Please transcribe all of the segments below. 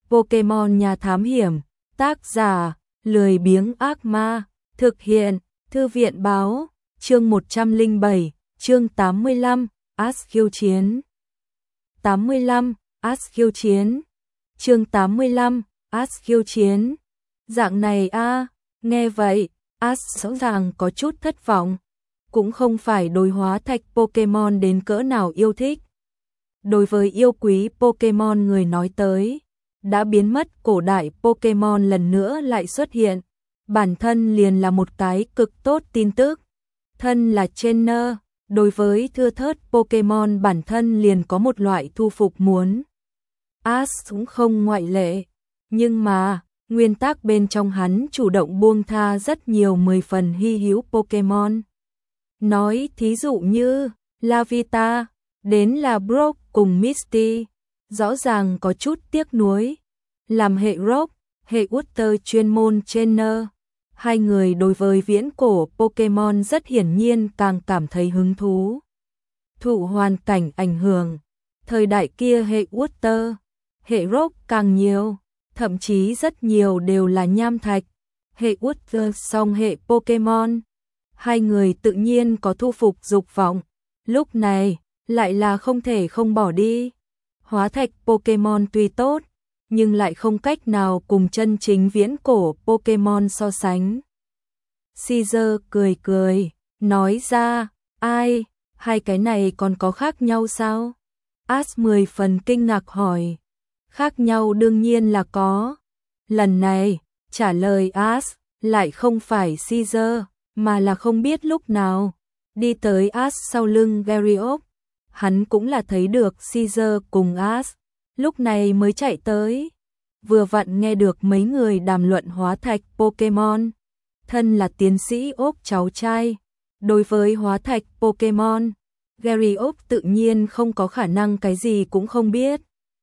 Pokemon nhà thám hiểm, tác giả, lười biếng ác ma, thực hiện, thư viện báo, chương 107, chương 85, Ash khiêu chiến. 85, Ash khiêu chiến. Chương 85, Ash khiêu chiến. Dạng này nghe vậy, Ash rõ ràng có chút thất vọng. Cũng không phải đối hóa thạch Pokemon đến cỡ nào yêu thích. Đối với yêu quý Pokemon người nói tới, đã biến mất cổ đại Pokemon lần nữa lại xuất hiện. Bản thân liền là một cái cực tốt tin tức. Thân là trainer, đối với thưa thớt Pokemon bản thân liền có một loại thu phục muốn. Ash cũng không ngoại lệ. Nhưng mà, nguyên tắc bên trong hắn chủ động buông tha rất nhiều 10 phần hy hữu Pokemon. Nói thí dụ như, Lavita, đến là Brock cùng Misty, rõ ràng có chút tiếc nuối. Làm hệ Rock, hệ Water chuyên môn trainer, hai người đối với viễn cổ Pokemon rất hiển nhiên càng cảm thấy hứng thú. Thụ hoàn cảnh ảnh hưởng, thời đại kia hệ Water, hệ Rock càng nhiều, thậm chí rất nhiều đều là nham thạch. Hệ Water song hệ Pokemon, hai người tự nhiên có thu phục dục vọng, lúc này lại là không thể không bỏ đi. Hóa thạch Pokemon tuy tốt, nhưng lại không cách nào cùng chân chính viễn cổ Pokemon so sánh. Caesar cười cười, nói ra, ai, hai cái này còn có khác nhau sao? Ash 10 phần kinh ngạc hỏi. Khác nhau đương nhiên là có. Lần này, trả lời Ash lại không phải Caesar, mà là không biết lúc nào đi tới Ash sau lưng Gyarados. Hắn cũng là thấy được Caesar cùng Ash, lúc này mới chạy tới. Vừa vặn nghe được mấy người đàm luận hóa thạch Pokemon. Thân là tiến sĩ ốc cháu trai, đối với hóa thạch Pokemon, Gyarados tự nhiên không có khả năng cái gì cũng không biết.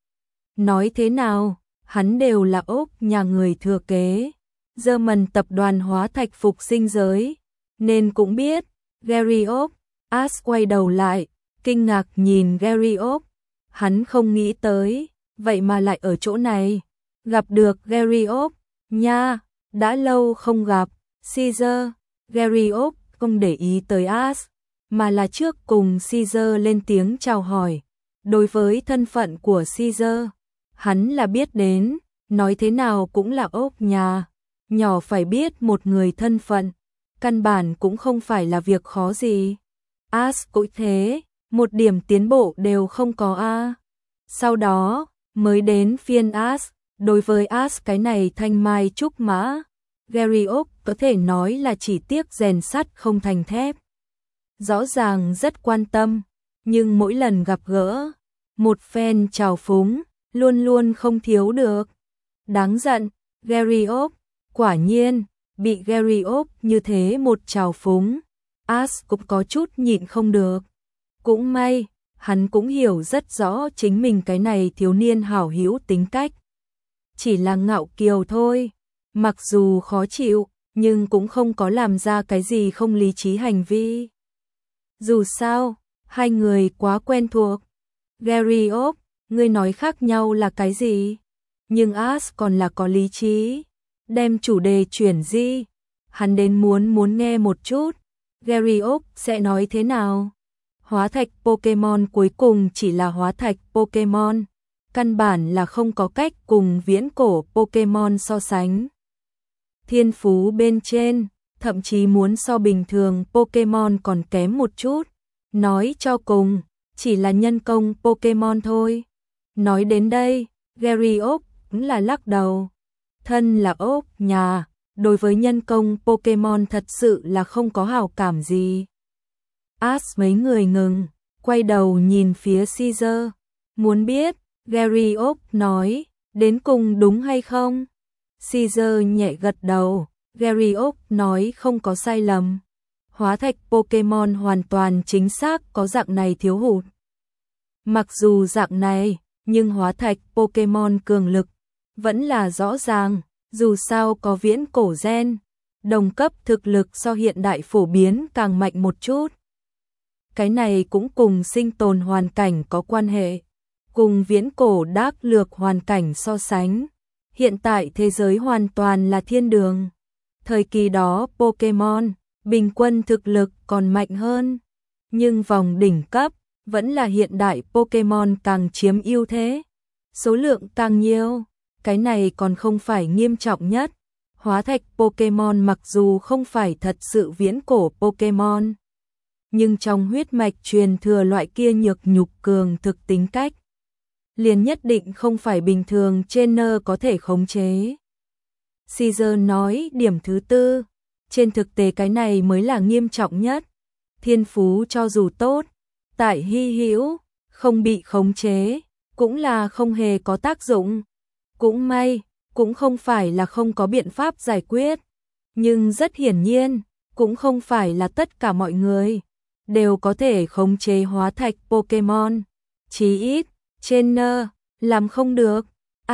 Nói thế nào, hắn đều là ốc nhà người thừa kế, German tập đoàn hóa thạch phục sinh giới, nên cũng biết. Gyarados. Ash quay đầu lại, kinh ngạc nhìn Gyarados. Hắn không nghĩ tới, vậy mà lại ở chỗ này. Gặp được Gyarados, nha, đã lâu không gặp. Caesar. Gyarados không để ý tới Ash, mà là trước cùng Caesar lên tiếng chào hỏi. Đối với thân phận của Caesar, hắn là biết đến, nói thế nào cũng là ốc nhà, nhỏ phải biết một người thân phận, căn bản cũng không phải là việc khó gì. Ash cũng thế, một điểm tiến bộ đều không có Sau đó, mới đến phiên Ash, đối với Ash cái này thanh mai trúc mã, Gyarados có thể nói là chỉ tiếc rèn sắt không thành thép. Rõ ràng rất quan tâm, nhưng mỗi lần gặp gỡ, một phen trào phúng, luôn luôn không thiếu được. Đáng giận, Gyarados, quả nhiên, bị Gyarados như thế một trào phúng, Ash cũng có chút nhịn không được. Cũng may, hắn cũng hiểu rất rõ chính mình cái này thiếu niên hảo hữu tính cách. Chỉ là ngạo kiều thôi, mặc dù khó chịu, nhưng cũng không có làm ra cái gì không lý trí hành vi. Dù sao, hai người quá quen thuộc. Gyarados, ngươi nói khác nhau là cái gì? Nhưng Ash còn là có lý trí. Đem chủ đề chuyển di, hắn đến muốn nghe một chút. Gyarados sẽ nói thế nào? Hóa thạch Pokemon cuối cùng chỉ là hóa thạch Pokemon, căn bản là không có cách cùng viễn cổ Pokemon so sánh. Thiên phú bên trên, thậm chí muốn so bình thường Pokemon còn kém một chút. Nói cho cùng, chỉ là nhân công Pokemon thôi. Nói đến đây, Gyarados cũng là lắc đầu. Thân là ốc nhà, đối với nhân công Pokemon thật sự là không có hảo cảm gì. Ash mấy người ngừng, quay đầu nhìn phía Caesar, muốn biết, Gyarados nói, đến cùng đúng hay không? Caesar nhẹ gật đầu, Gyarados nói không có sai lầm. Hóa thạch Pokemon hoàn toàn chính xác có dạng này thiếu hụt. Mặc dù dạng này, nhưng hóa thạch Pokemon cường lực vẫn là rõ ràng, dù sao có viễn cổ gen, đồng cấp thực lực so hiện đại phổ biến càng mạnh một chút. Cái này cũng cùng sinh tồn hoàn cảnh có quan hệ, cùng viễn cổ đác lược hoàn cảnh so sánh, Hiện tại thế giới hoàn toàn là thiên đường. Thời kỳ đó Pokemon, bình quân thực lực còn mạnh hơn. Nhưng vòng đỉnh cấp, vẫn là hiện đại Pokemon càng chiếm ưu thế. Số lượng càng nhiều, cái này còn không phải nghiêm trọng nhất. Hóa thạch Pokemon mặc dù không phải thật sự viễn cổ Pokemon, nhưng trong huyết mạch truyền thừa loại kia nhược nhục cường thực tính cách, liền nhất định không phải bình thường trainer có thể khống chế. Caesar nói điểm thứ tư, trên thực tế cái này mới là nghiêm trọng nhất. Thiên phú cho dù tốt, tại hy hữu, không bị khống chế, cũng là không hề có tác dụng. Cũng may, cũng không phải là không có biện pháp giải quyết. Nhưng rất hiển nhiên, cũng không phải là tất cả mọi người đều có thể khống chế hóa thạch Pokemon. Chí ít, trainer làm không được.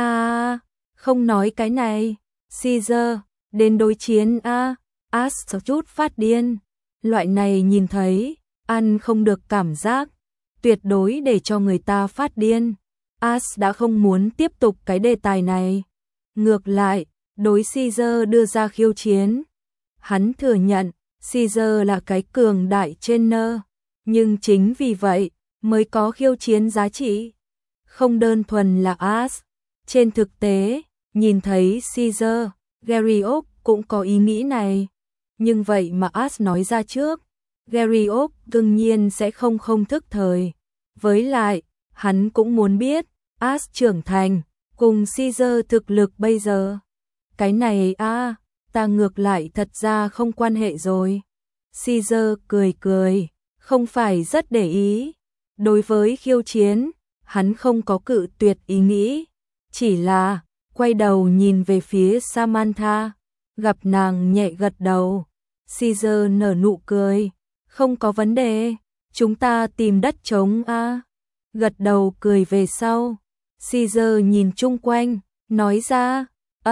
Không nói cái này. Caesar, đến đối chiến a. Ash chút phát điên. Loại này nhìn thấy, ăn không được cảm giác, tuyệt đối để cho người ta phát điên. Ash đã không muốn tiếp tục cái đề tài này. Ngược lại, đối Caesar đưa ra khiêu chiến. Hắn thừa nhận, Caesar là cái cường đại trainer, nhưng chính vì vậy, mới có khiêu chiến giá trị. Không đơn thuần là Ash. Trên thực tế, nhìn thấy Caesar, Gyarados cũng có ý nghĩ này. Nhưng vậy mà Ash nói ra trước, Gyarados đương nhiên sẽ không thức thời. Với lại, hắn cũng muốn biết, Ash trưởng thành, cùng Caesar thực lực bây giờ. Cái này ta ngược lại thật ra không quan hệ rồi. Caesar cười, không phải rất để ý. Đối với khiêu chiến, hắn không có cự tuyệt ý nghĩ. Chỉ là, quay đầu nhìn về phía Samantha, gặp nàng nhẹ gật đầu. Caesar nở nụ cười, không có vấn đề, chúng ta tìm đất trống Gật đầu cười về sau. Caesar nhìn chung quanh, nói ra,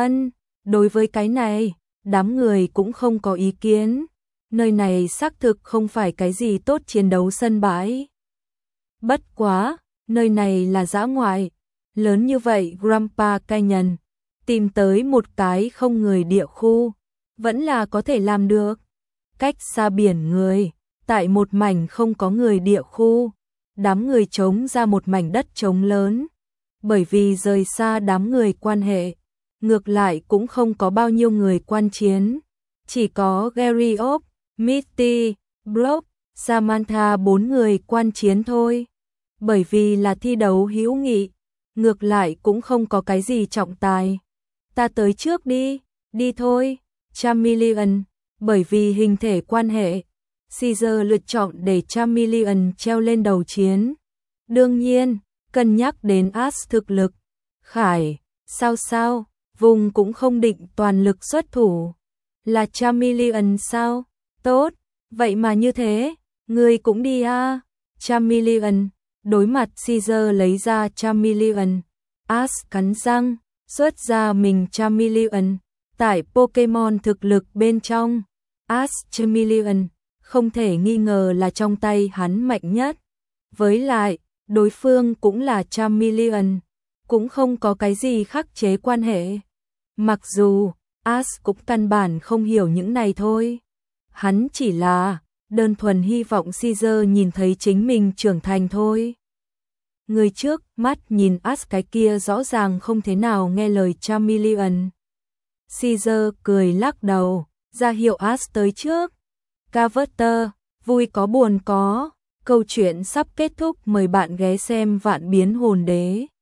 đối với cái này, đám người cũng không có ý kiến. Nơi này xác thực không phải cái gì tốt chiến đấu sân bãi. Bất quá, nơi này là dã ngoại, lớn như vậy Grandpa Canyon, tìm tới một cái không người địa khu, vẫn là có thể làm được. Cách xa biển người, tại một mảnh không có người địa khu, đám người trống ra một mảnh đất trống lớn. Bởi vì rời xa đám người quan hệ, ngược lại cũng không có bao nhiêu người quan chiến. Chỉ có Gyarados, Misty, Brock, Samantha 4 người quan chiến thôi. Bởi vì là thi đấu hữu nghị, ngược lại cũng không có cái gì trọng tài. Ta tới trước đi thôi. Charmeleon, bởi vì hình thể quan hệ, Caesar lựa chọn để Charmeleon treo lên đầu chiến. Đương nhiên, cân nhắc đến Ash thực lực. Khải, sao, vùng cũng không định toàn lực xuất thủ. Là Charmeleon sao? Tốt, vậy mà như thế, ngươi cũng đi Charmeleon, đối mặt Caesar lấy ra Charmeleon. Ash cắn răng, xuất ra mình Charmeleon. Tại Pokemon thực lực bên trong, Ash Charmeleon không thể nghi ngờ là trong tay hắn mạnh nhất. Với lại, đối phương cũng là Charmeleon, cũng không có cái gì khắc chế quan hệ. Mặc dù, Ash cũng căn bản không hiểu những này thôi. Hắn chỉ là đơn thuần hy vọng Caesar nhìn thấy chính mình trưởng thành thôi. Người trước mắt nhìn Ash cái kia rõ ràng không thế nào nghe lời Charmeleon. Caesar cười lắc đầu, ra hiệu Ash tới trước. Carver, vui có buồn có. Câu chuyện sắp kết thúc, mời bạn ghé xem Vạn Biến Hồn Đế.